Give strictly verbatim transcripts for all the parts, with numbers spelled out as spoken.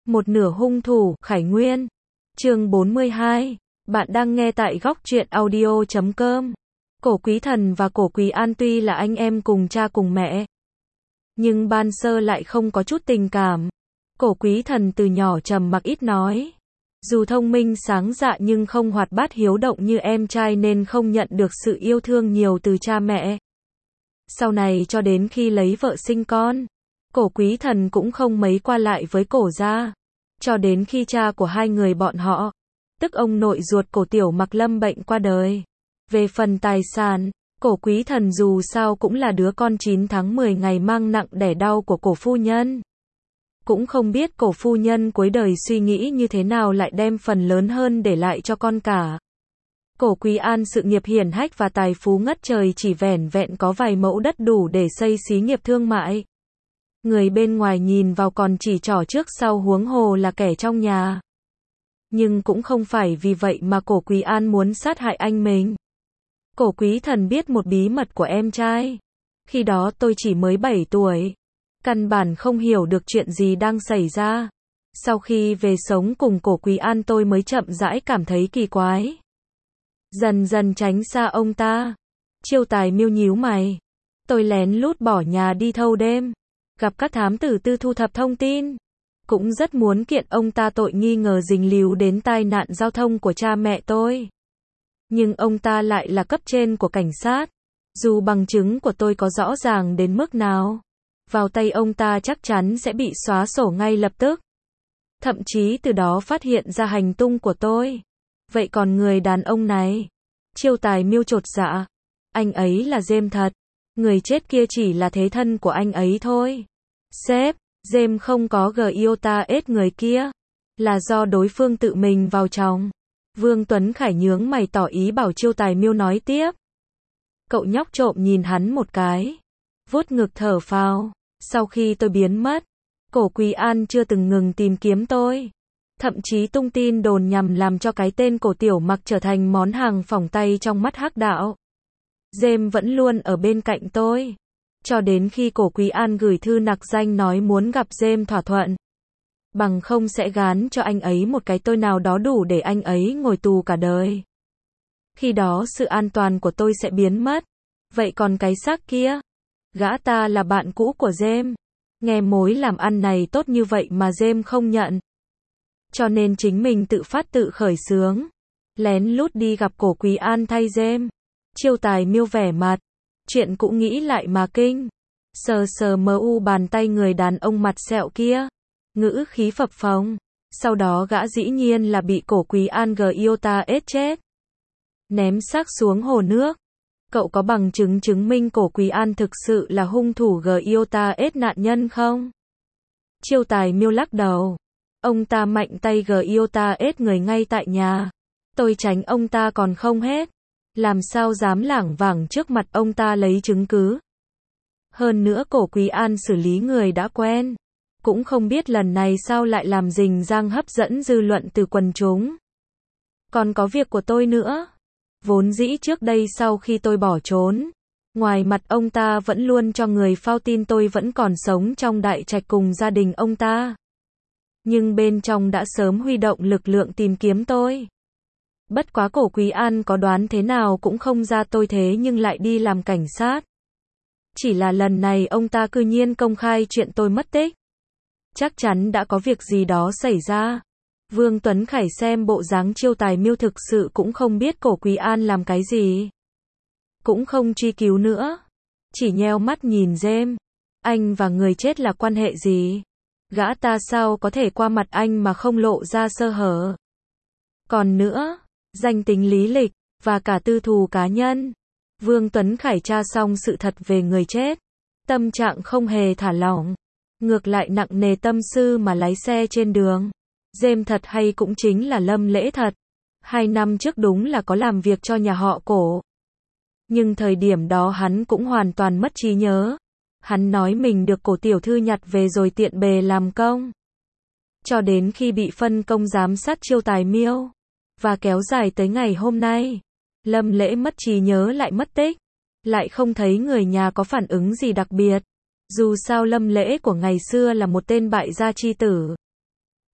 Một nửa hung thủ, Khải Nguyên. Chương bốn mươi hai. Bạn đang nghe tại góc truyện audio chấm com. Cổ Quý Thần và Cổ Quý An tuy là anh em cùng cha cùng mẹ, nhưng ban sơ lại không có chút tình cảm. Cổ Quý Thần từ nhỏ trầm mặc ít nói. Dù thông minh sáng dạ nhưng không hoạt bát hiếu động như em trai nên không nhận được sự yêu thương nhiều từ cha mẹ. Sau này cho đến khi lấy vợ sinh con, Cổ Quý Thần cũng không mấy qua lại với Cổ gia. Cho đến khi cha của hai người bọn họ, tức ông nội ruột Cổ Tiểu Mặc lâm bệnh qua đời. Về phần tài sản, Cổ Quý Thần dù sao cũng là đứa con chín tháng mười ngày mang nặng đẻ đau của Cổ phu nhân. Cũng không biết Cổ phu nhân cuối đời suy nghĩ như thế nào lại đem phần lớn hơn để lại cho con cả. Cổ Quý An sự nghiệp hiển hách và tài phú ngất trời, chỉ vẻn vẹn có vài mẫu đất đủ để xây xí nghiệp thương mại. Người bên ngoài nhìn vào còn chỉ trỏ trước sau, huống hồ là kẻ trong nhà. Nhưng cũng không phải vì vậy mà Cổ Quý An muốn sát hại anh mình. Cổ Quý Thần biết một bí mật của em trai. Khi đó tôi chỉ mới bảy tuổi. Căn bản không hiểu được chuyện gì đang xảy ra. Sau khi về sống cùng Cổ Quý An tôi mới chậm rãi cảm thấy kỳ quái. Dần dần tránh xa ông ta. Chiêu Tài Miêu nhíu mày. Tôi lén lút bỏ nhà đi thâu đêm. Gặp các thám tử tư thu thập thông tin. Cũng rất muốn kiện ông ta tội nghi ngờ dính líu đến tai nạn giao thông của cha mẹ tôi. Nhưng ông ta lại là cấp trên của cảnh sát. Dù bằng chứng của tôi có rõ ràng đến mức nào, vào tay ông ta chắc chắn sẽ bị xóa sổ ngay lập tức. Thậm chí từ đó phát hiện ra hành tung của tôi. Vậy còn người đàn ông này? Chiêu Tài Miêu chột dạ. Anh ấy là James thật. Người chết kia chỉ là thế thân của anh ấy thôi. Sếp, James không có giota ết người kia. Là do đối phương tự mình vào trong. Vương Tuấn Khải nhướng mày tỏ ý bảo Chiêu Tài Miêu nói tiếp. Cậu nhóc trộm nhìn hắn một cái. Vuốt ngực thở phào. Sau khi tôi biến mất, Cổ Quý An chưa từng ngừng tìm kiếm tôi. Thậm chí tung tin đồn nhằm làm cho cái tên Cổ Tiểu Mặc trở thành món hàng phỏng tay trong mắt hắc đạo. James vẫn luôn ở bên cạnh tôi. Cho đến khi Cổ Quý An gửi thư nặc danh nói muốn gặp James thỏa thuận. Bằng không sẽ gán cho anh ấy một cái tôi nào đó đủ để anh ấy ngồi tù cả đời. Khi đó sự an toàn của tôi sẽ biến mất. Vậy còn cái xác kia? Gã ta là bạn cũ của James. Nghe mối làm ăn này tốt như vậy mà James không nhận. Cho nên chính mình tự phát tự khởi xướng. Lén lút đi gặp Cổ Quý An thay James. Chiêu Tài Miêu vẻ mặt. Chuyện cũng nghĩ lại mà kinh. Sờ sờ mờ u bàn tay người đàn ông mặt sẹo kia. Ngữ khí phập phồng. Sau đó gã dĩ nhiên là bị Cổ Quý An giota ết chết. Ném xác xuống hồ nước. Cậu có bằng chứng chứng minh Cổ Quý An thực sự là hung thủ giota ết nạn nhân không? Chiêu Tài Miêu lắc đầu. Ông ta mạnh tay giota ết người ngay tại nhà. Tôi tránh ông ta còn không hết. Làm sao dám lảng vảng trước mặt ông ta lấy chứng cứ. Hơn nữa Cổ Quý An xử lý người đã quen. Cũng không biết lần này sao lại làm rình rang hấp dẫn dư luận từ quần chúng. Còn có việc của tôi nữa. Vốn dĩ trước đây sau khi tôi bỏ trốn, ngoài mặt ông ta vẫn luôn cho người phao tin tôi vẫn còn sống trong đại trạch cùng gia đình ông ta. Nhưng bên trong đã sớm huy động lực lượng tìm kiếm tôi. Bất quá Cổ Quý An có đoán thế nào cũng không ra tôi thế nhưng lại đi làm cảnh sát. Chỉ là lần này ông ta cư nhiên công khai chuyện tôi mất tích. Chắc chắn đã có việc gì đó xảy ra. Vương Tuấn Khải xem bộ dáng Chiêu Tài Miêu thực sự cũng không biết Cổ Quý An làm cái gì. Cũng không truy cứu nữa. Chỉ nheo mắt nhìn James. Anh và người chết là quan hệ gì? Gã ta sao có thể qua mặt anh mà không lộ ra sơ hở? Còn nữa, danh tính lý lịch, và cả tư thù cá nhân. Vương Tuấn Khải tra xong sự thật về người chết. Tâm trạng không hề thả lỏng. Ngược lại nặng nề tâm sư mà lái xe trên đường. James thật hay cũng chính là Lâm Lễ thật. Hai năm trước đúng là có làm việc cho nhà họ Cổ. Nhưng thời điểm đó hắn cũng hoàn toàn mất trí nhớ. Hắn nói mình được Cổ tiểu thư nhặt về rồi tiện bề làm công. Cho đến khi bị phân công giám sát Chiêu Tài Miêu. Và kéo dài tới ngày hôm nay. Lâm Lễ mất trí nhớ lại mất tích. Lại không thấy người nhà có phản ứng gì đặc biệt. Dù sao Lâm Lễ của ngày xưa là một tên bại gia chi tử.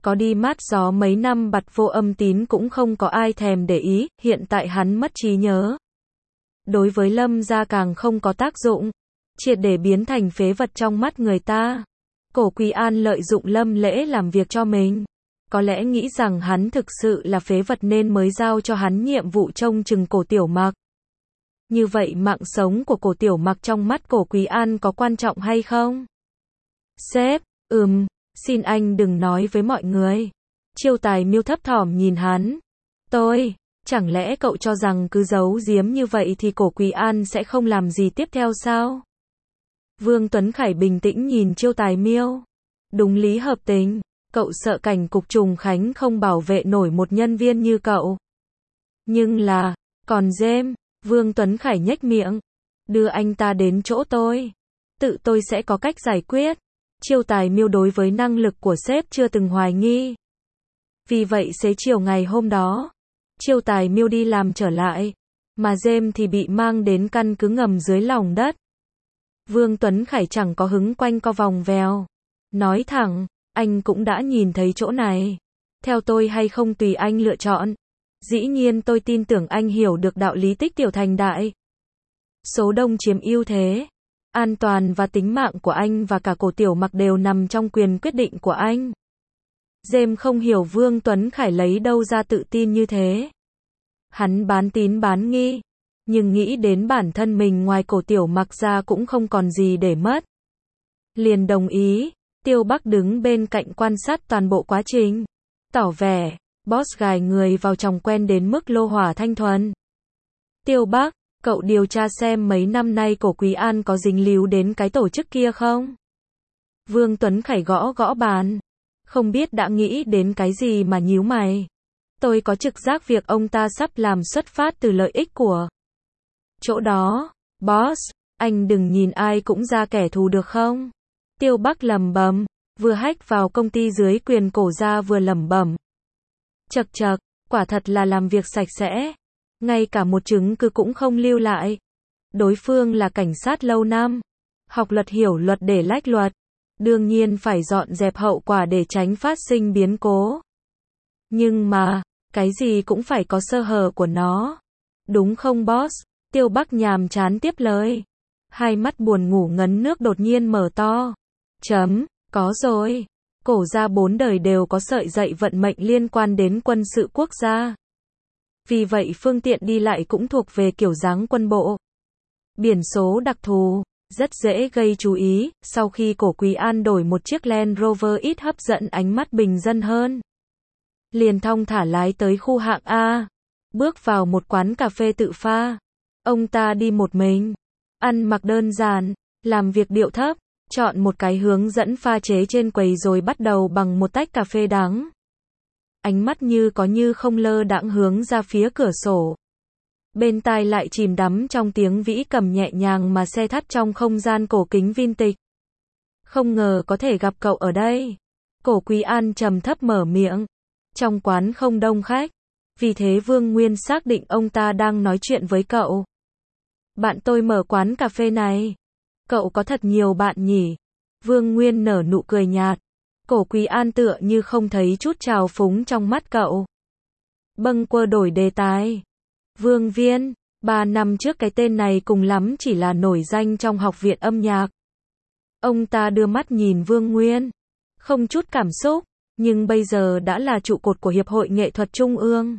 Có đi mát gió mấy năm bặt vô âm tín cũng không có ai thèm để ý, hiện tại hắn mất trí nhớ. Đối với Lâm gia càng không có tác dụng, triệt để biến thành phế vật trong mắt người ta. Cổ Quý An lợi dụng Lâm Lễ làm việc cho mình. Có lẽ nghĩ rằng hắn thực sự là phế vật nên mới giao cho hắn nhiệm vụ trông chừng Cổ Tiểu Mặc. Như vậy mạng sống của Cổ Tiểu Mặc trong mắt Cổ Quý An có quan trọng hay không? Sếp, ừm, xin anh đừng nói với mọi người. Chiêu Tài Miêu thấp thỏm nhìn hắn. Tôi, chẳng lẽ cậu cho rằng cứ giấu giếm như vậy thì Cổ Quý An sẽ không làm gì tiếp theo sao? Vương Tuấn Khải bình tĩnh nhìn Chiêu Tài Miêu. Đúng lý hợp tình, cậu sợ cảnh cục Trùng Khánh không bảo vệ nổi một nhân viên như cậu. Nhưng là, còn James, Vương Tuấn Khải nhếch miệng. Đưa anh ta đến chỗ tôi. Tự tôi sẽ có cách giải quyết. Chiêu Tài Miêu đối với năng lực của sếp chưa từng hoài nghi. Vì vậy xế chiều ngày hôm đó, Chiêu Tài Miêu đi làm trở lại, mà James thì bị mang đến căn cứ ngầm dưới lòng đất. Vương Tuấn Khải chẳng có hứng quanh co vòng vèo. Nói thẳng, anh cũng đã nhìn thấy chỗ này. Theo tôi hay không tùy anh lựa chọn. Dĩ nhiên tôi tin tưởng anh hiểu được đạo lý tích tiểu thành đại. Số đông chiếm ưu thế. An toàn và tính mạng của anh và cả Cổ Tiểu Mặc đều nằm trong quyền quyết định của anh. James không hiểu Vương Tuấn Khải lấy đâu ra tự tin như thế. Hắn bán tín bán nghi, nhưng nghĩ đến bản thân mình ngoài Cổ Tiểu Mặc ra cũng không còn gì để mất. Liền đồng ý. Tiêu Bắc đứng bên cạnh quan sát toàn bộ quá trình. Tỏ vẻ, boss gài người vào chồng quen đến mức lô hỏa thanh thuần. Tiêu Bắc, cậu điều tra xem mấy năm nay Cổ Quý An có dính líu đến cái tổ chức kia không? Vương Tuấn Khải gõ gõ bàn. Không biết đã nghĩ đến cái gì mà nhíu mày. Tôi có trực giác việc ông ta sắp làm xuất phát từ lợi ích của chỗ đó. Boss, anh đừng nhìn ai cũng ra kẻ thù được không? Tiêu Bắc lẩm bẩm, vừa hack vào công ty dưới quyền Cổ gia vừa lẩm bẩm. Chậc chậc, quả thật là làm việc sạch sẽ. Ngay cả một chứng cứ cũng không lưu lại. Đối phương là cảnh sát lâu năm. Học luật hiểu luật để lách luật. Đương nhiên phải dọn dẹp hậu quả để tránh phát sinh biến cố. Nhưng mà, cái gì cũng phải có sơ hở của nó. Đúng không boss? Tiêu Bắc nhàm chán tiếp lời. Hai mắt buồn ngủ ngấn nước đột nhiên mở to. Chấm, có rồi. Cổ gia bốn đời đều có sợi dậy vận mệnh liên quan đến quân sự quốc gia. Vì vậy phương tiện đi lại cũng thuộc về kiểu dáng quân bộ. Biển số đặc thù, rất dễ gây chú ý, sau khi Cổ Quý An đổi một chiếc Land Rover ít hấp dẫn ánh mắt bình dân hơn. Liền thong thả lái tới khu hạng A, bước vào một quán cà phê tự pha. Ông ta đi một mình, ăn mặc đơn giản, làm việc điệu thấp, chọn một cái hướng dẫn pha chế trên quầy rồi bắt đầu bằng một tách cà phê đắng. Ánh mắt như có như không lơ đãng hướng ra phía cửa sổ. Bên tai lại chìm đắm trong tiếng vĩ cầm nhẹ nhàng mà xe thắt trong không gian cổ kính vintage. Không ngờ có thể gặp cậu ở đây. Cổ Quý An trầm thấp mở miệng. Trong quán không đông khách. Vì thế Vương Nguyên xác định ông ta đang nói chuyện với cậu. Bạn tôi mở quán cà phê này. Cậu có thật nhiều bạn nhỉ? Vương Nguyên nở nụ cười nhạt. Cổ Quý An tựa như không thấy chút trào phúng trong mắt cậu. Bâng quơ đổi đề tài. Vương Viên, ba năm trước cái tên này cùng lắm chỉ là nổi danh trong học viện âm nhạc. Ông ta đưa mắt nhìn Vương Nguyên. Không chút cảm xúc, nhưng bây giờ đã là trụ cột của Hiệp hội Nghệ thuật Trung ương.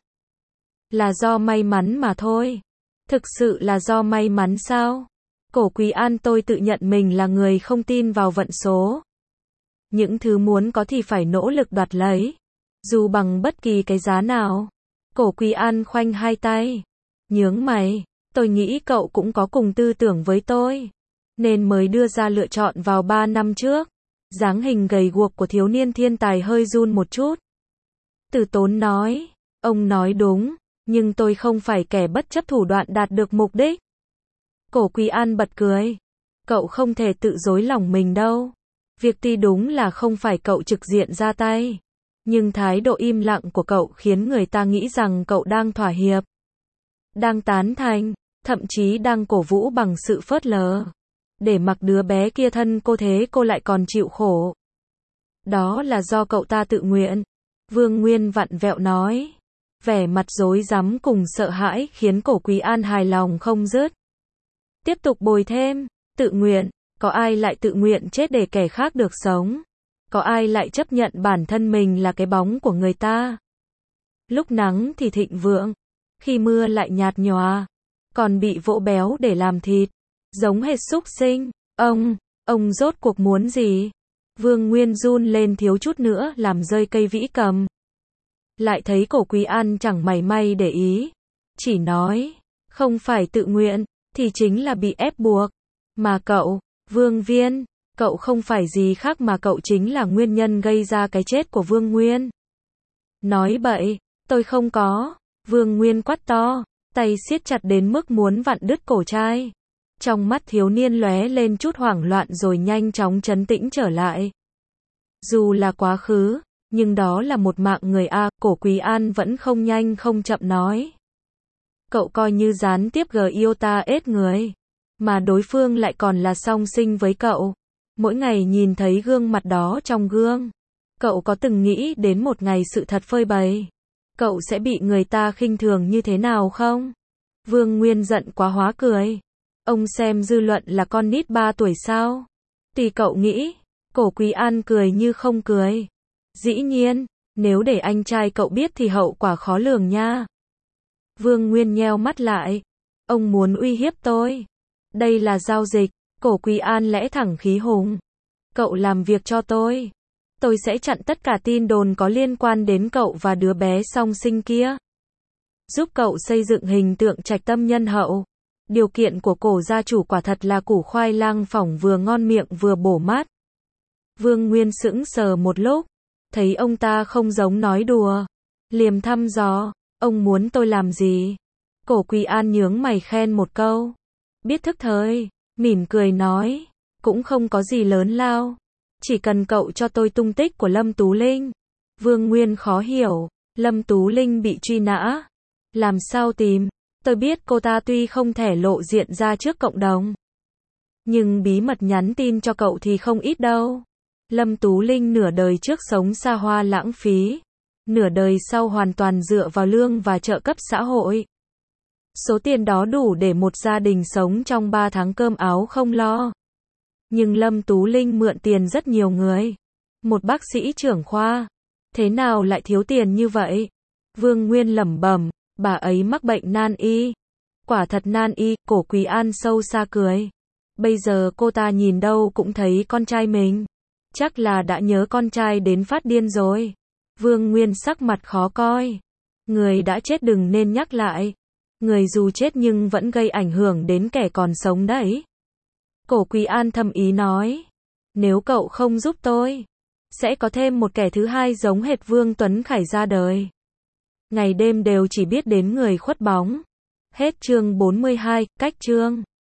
Là do may mắn mà thôi. Thực sự là do may mắn sao? Cổ Quý An tôi tự nhận mình là người không tin vào vận số. Những thứ muốn có thì phải nỗ lực đoạt lấy. Dù bằng bất kỳ cái giá nào. Cổ Quý An khoanh hai tay. Nhướng mày. Tôi nghĩ cậu cũng có cùng tư tưởng với tôi. Nên mới đưa ra lựa chọn vào ba năm trước. Dáng hình gầy guộc của thiếu niên thiên tài hơi run một chút. Từ Tốn nói. Ông nói đúng. Nhưng tôi không phải kẻ bất chấp thủ đoạn đạt được mục đích. Cổ Quý An bật cười. Cậu không thể tự dối lòng mình đâu. Việc tuy đúng là không phải cậu trực diện ra tay. Nhưng thái độ im lặng của cậu khiến người ta nghĩ rằng cậu đang thỏa hiệp. Đang tán thành, thậm chí đang cổ vũ bằng sự phớt lờ. Để mặc đứa bé kia thân cô thế cô lại còn chịu khổ. Đó là do cậu ta tự nguyện. Vương Nguyên vặn vẹo nói. Vẻ mặt rối rắm cùng sợ hãi khiến Cổ Quý An hài lòng không dứt. Tiếp tục bồi thêm, tự nguyện, có ai lại tự nguyện chết để kẻ khác được sống? Có ai lại chấp nhận bản thân mình là cái bóng của người ta? Lúc nắng thì thịnh vượng, khi mưa lại nhạt nhòa, còn bị vỗ béo để làm thịt, giống hệt súc sinh. Ông, ông rốt cuộc muốn gì? Vương Nguyên run lên thiếu chút nữa làm rơi cây vĩ cầm. Lại thấy Cổ Quý An chẳng mảy may để ý, chỉ nói, không phải tự nguyện, thì chính là bị ép buộc. Mà cậu, Vương Viên, cậu không phải gì khác mà cậu chính là nguyên nhân gây ra cái chết của Vương Nguyên. Nói bậy, tôi không có. Vương Nguyên quát to, tay siết chặt đến mức muốn vặn đứt cổ trai. Trong mắt thiếu niên lóe lên chút hoảng loạn rồi nhanh chóng trấn tĩnh trở lại. Dù là quá khứ, nhưng đó là một mạng người a, Cổ Quý An vẫn không nhanh không chậm nói. Cậu coi như gián tiếp gờ yêu ta ết người, mà đối phương lại còn là song sinh với cậu. Mỗi ngày nhìn thấy gương mặt đó trong gương, cậu có từng nghĩ đến một ngày sự thật phơi bày, cậu sẽ bị người ta khinh thường như thế nào không? Vương Nguyên giận quá hóa cười. Ông xem dư luận là con nít ba tuổi sao? Tùy cậu nghĩ. Cổ Quý An cười như không cười. Dĩ nhiên, nếu để anh trai cậu biết thì hậu quả khó lường nha. Vương Nguyên nheo mắt lại. Ông muốn uy hiếp tôi. Đây là giao dịch. Cổ Quý An lẽ thẳng khí hùng. Cậu làm việc cho tôi, tôi sẽ chặn tất cả tin đồn có liên quan đến cậu và đứa bé song sinh kia. Giúp cậu xây dựng hình tượng trạch tâm nhân hậu. Điều kiện của Cổ gia chủ quả thật là củ khoai lang phỏng vừa ngon miệng vừa bổ mát. Vương Nguyên sững sờ một lúc, thấy ông ta không giống nói đùa, liềm thăm dò, ông muốn tôi làm gì? Cổ Quý An nhướng mày khen một câu, biết thức thời, mỉm cười nói, cũng không có gì lớn lao, chỉ cần cậu cho tôi tung tích của Lâm Tú Linh. Vương Nguyên khó hiểu, Lâm Tú Linh bị truy nã, làm sao tìm? Tôi biết cô ta tuy không thể lộ diện ra trước cộng đồng, nhưng bí mật nhắn tin cho cậu thì không ít đâu. Lâm Tú Linh nửa đời trước sống xa hoa lãng phí, nửa đời sau hoàn toàn dựa vào lương và trợ cấp xã hội. Số tiền đó đủ để một gia đình sống trong ba tháng cơm áo không lo. Nhưng Lâm Tú Linh mượn tiền rất nhiều người. Một bác sĩ trưởng khoa, thế nào lại thiếu tiền như vậy? Vương Nguyên lẩm bẩm, bà ấy mắc bệnh nan y. Quả thật nan y. Cổ Quý An sâu xa cười. Bây giờ cô ta nhìn đâu cũng thấy con trai mình. Chắc là đã nhớ con trai đến phát điên rồi. Vương Nguyên sắc mặt khó coi. Người đã chết đừng nên nhắc lại. Người dù chết nhưng vẫn gây ảnh hưởng đến kẻ còn sống đấy. Cổ Quý An thầm ý nói. Nếu cậu không giúp tôi, sẽ có thêm một kẻ thứ hai giống hệt Vương Tuấn Khải ra đời. Ngày đêm đều chỉ biết đến người khuất bóng. Hết chương bốn mươi hai, cách chương.